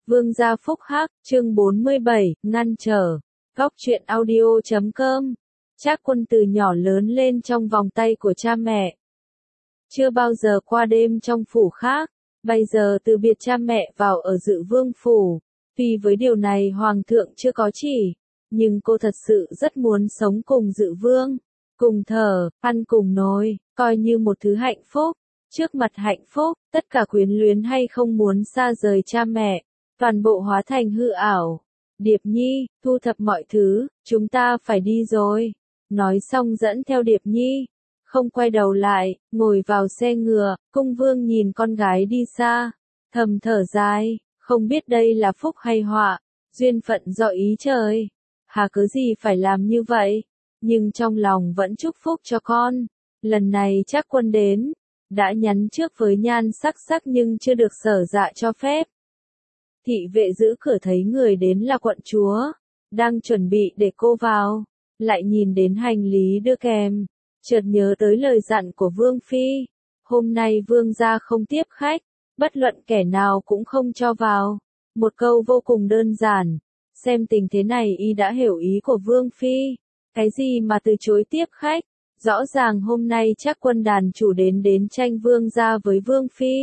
Vương gia phúc hắc, chương 47, ngăn trở. Góc truyện audio.com. Trác Quân từ nhỏ lớn lên trong vòng tay của cha mẹ. Chưa bao giờ qua đêm trong phủ khác, bây giờ từ biệt cha mẹ vào ở Dự Vương phủ. Tuy với điều này Hoàng thượng chưa có chỉ, nhưng cô thật sự rất muốn sống cùng Dự Vương. Cùng thở, ăn cùng nồi, coi như một thứ hạnh phúc. Trước mặt hạnh phúc, tất cả quyến luyến hay không muốn xa rời cha mẹ, toàn bộ hóa thành hư ảo. Điệp Nhi, thu thập mọi thứ, chúng ta phải đi rồi. Nói xong dẫn theo Điệp Nhi, không quay đầu lại, ngồi vào xe ngựa. Cung Vương nhìn con gái đi xa, thầm thở dài, không biết đây là phúc hay họa, duyên phận do ý trời. Hà cớ gì phải làm như vậy, nhưng trong lòng vẫn chúc phúc cho con. Lần này Trác Quân đến, đã nhắn trước với Nhan Sắc Sắc nhưng chưa được Sở Dạ cho phép. Thị vệ giữ cửa thấy người đến là quận chúa, đang chuẩn bị để cô vào, lại nhìn đến hành lý đưa kèm, chợt nhớ tới lời dặn của Vương Phi. Hôm nay Vương gia không tiếp khách, bất luận kẻ nào cũng không cho vào. Một câu vô cùng đơn giản, xem tình thế này y đã hiểu ý của Vương Phi. Cái gì mà từ chối tiếp khách, rõ ràng hôm nay Trác Quân đàn chủ đến tranh Vương gia với Vương Phi.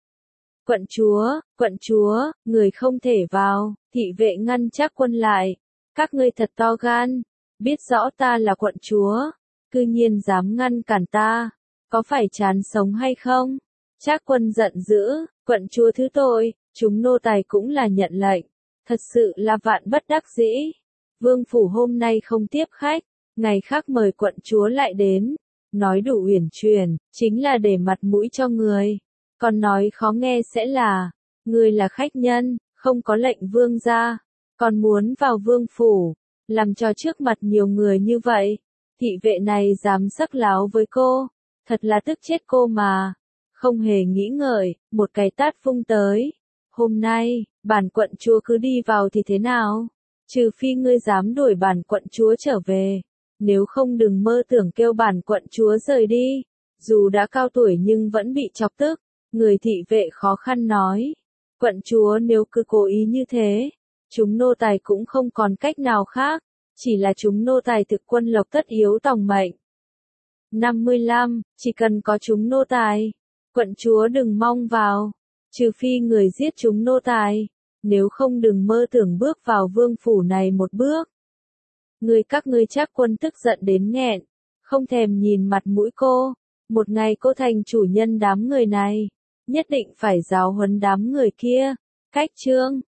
Quận chúa, người không thể vào. Thị vệ ngăn Trác Quân lại. Các ngươi thật to gan, biết rõ ta là quận chúa, cư nhiên dám ngăn cản ta, có phải chán sống hay không? Trác Quân giận dữ, quận chúa thứ tội, chúng nô tài cũng là nhận lệnh, thật sự là vạn bất đắc dĩ. Vương phủ hôm nay không tiếp khách, ngày khác mời quận chúa lại đến, nói đủ uyển chuyển, chính là để mặt mũi cho người. Còn nói khó nghe sẽ là, người là khách nhân, không có lệnh vương gia, còn muốn vào vương phủ, làm cho trước mặt nhiều người như vậy. Thị vệ này dám sắc láo với cô, thật là tức chết cô mà. Không hề nghĩ ngợi, một cái tát vung tới. Hôm nay, bản quận chúa cứ đi vào thì thế nào? Trừ phi ngươi dám đuổi bản quận chúa trở về. Nếu không đừng mơ tưởng kêu bản quận chúa rời đi. Dù đã cao tuổi nhưng vẫn bị chọc tức. Người thị vệ khó khăn nói. Quận chúa nếu cứ cố ý như thế, chúng nô tài cũng không còn cách nào khác. Chỉ là chúng nô tài thực quân lộc tất yếu tòng mệnh. 55, chỉ cần có chúng nô tài, quận chúa đừng mong vào. Trừ phi người giết chúng nô tài, nếu không đừng mơ tưởng bước vào vương phủ này một bước. Các ngươi Trác Quân tức giận đến nghẹn, không thèm nhìn mặt mũi cô. Một ngày cô thành chủ nhân đám người này, nhất định phải giáo huấn đám người kia. Cách chương